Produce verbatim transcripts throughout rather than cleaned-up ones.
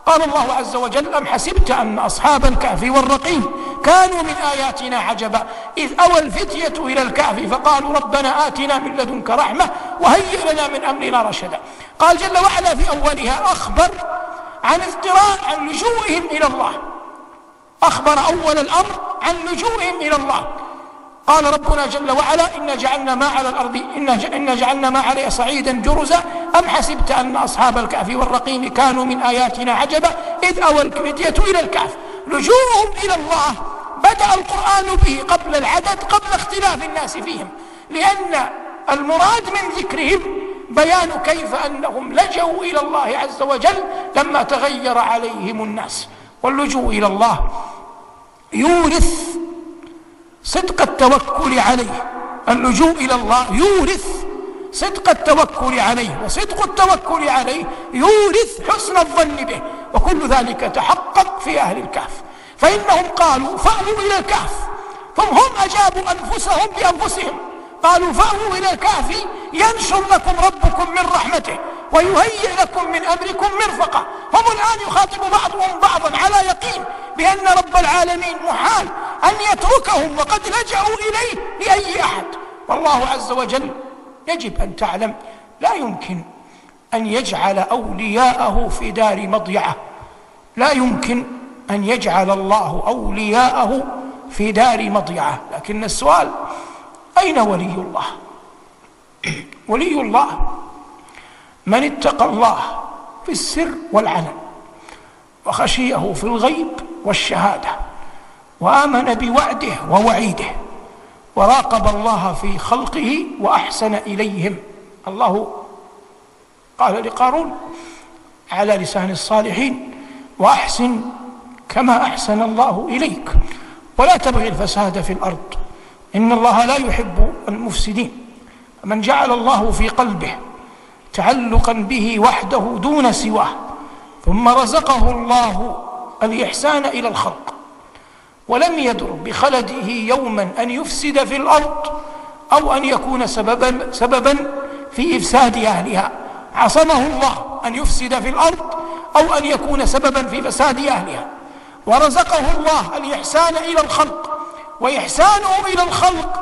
قال الله عز وجل: أم حسبت أن أصحاب الكهف والرقيم كانوا من آياتنا عجبا إذ أوى الفتية إلى الكهف فقالوا ربنا آتنا من لدنك رحمة وهيئ لنا من أمرنا رشدا. قال جل وعلا في أولها أخبر عن اضطرار عن لجوئهم إلى الله، أخبر أول الأمر عن لجوئهم إلى الله. قال ربنا جل وعلا: إن جعلنا ما على الأرض إن جعلنا ما عليها صعيدا جرزا أم حسبت أن أصحاب الكهف والرقيم كانوا من آياتنا عجبا إذ أوى الفتية إلى الكهف. لجوءهم إلى الله بدأ القرآن به قبل العدد، قبل اختلاف الناس فيهم، لأن المراد من ذكرهم بيان كيف أنهم لجوا إلى الله عز وجل لما تغير عليهم الناس. واللجوء إلى الله يورث صدق التوكل عليه، اللجوء إلى الله يورث صدق التوكل عليه، وصدق التوكل عليه يورث حسن الظن به، وكل ذلك تحقق في أهل الكهف. فإنهم قالوا فأووا إلى الكهف، ثم هم أجابوا أنفسهم بأنفسهم، قالوا فأووا إلى الكهف ينشر لكم ربكم من رحمته ويهيئ لكم من أمركم مرفقا. هم الآن يخاطب بعضهم بعضا على يقين بأن رب العالمين محال أن يتركهم وقد لجأوا إليه لأي أحد. والله عز وجل يجب أن تعلم لا يمكن أن يجعل أولياءه في دار مضيعة، لا يمكن أن يجعل الله أولياءه في دار مضيعة. لكن السؤال: أين ولي الله؟ ولي الله من اتقى الله في السر والعلن وخشيه في الغيب والشهادة وآمن بوعده ووعيده وراقب الله في خلقه وأحسن إليهم. الله قال لقارون على لسان الصالحين: وأحسن كما أحسن الله إليك ولا تبغي الفساد في الأرض إن الله لا يحب المفسدين. من جعل الله في قلبه تعلقا به وحده دون سواه ثم رزقه الله الإحسان إلى الخلق ولم يدر بخلده يوما أن يفسد في الأرض أو أن يكون سببا, سببا في إفساد أهلها، عصمه الله أن يفسد في الأرض أو أن يكون سببا في فساد أهلها، ورزقه الله الإحسان إلى الخلق، وإحسانه إلى الخلق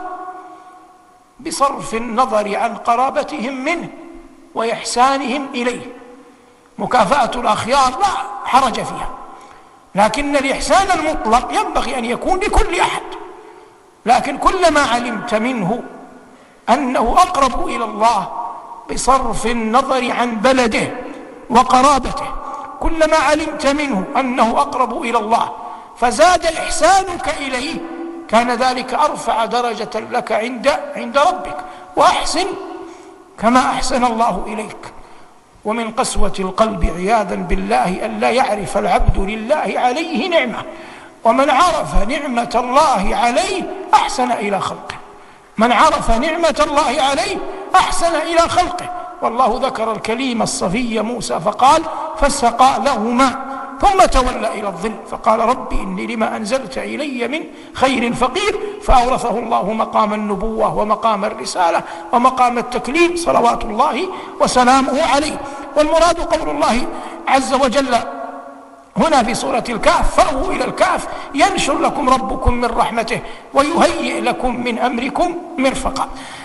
بصرف النظر عن قرابتهم منه وإحسانهم إليه. مكافأة الأخيار لا حرج فيها، لكن الإحسان المطلق ينبغي أن يكون لكل أحد. لكن كلما علمت منه أنه أقرب إلى الله بصرف النظر عن بلده وقرابته، كلما علمت منه أنه أقرب إلى الله فزاد إحسانك إليه، كان ذلك أرفع درجة لك عند عند ربك. وأحسن كما أحسن الله إليك. ومن قسوة القلب عياذا بالله أن لا يعرف العبد لله عليه نعمة، ومن عرف نعمة الله عليه أحسن إلى خلقه، من عرف نعمة الله عليه أحسن إلى خلقه. والله ذكر الكليم الصفي موسى فقال: فسقى لهما ثم تولى إلى الظل فقال رب إني لما أنزلت إلي من خير فقير، فأورثه الله مقام النبوة ومقام الرسالة ومقام التكليم صلوات الله وسلامه عليه. والمراد قول الله عز وجل هنا في سورة الكهف: فأووا إلى الكهف ينشر لكم ربكم من رحمته ويهيئ لكم من أمركم مرفقا.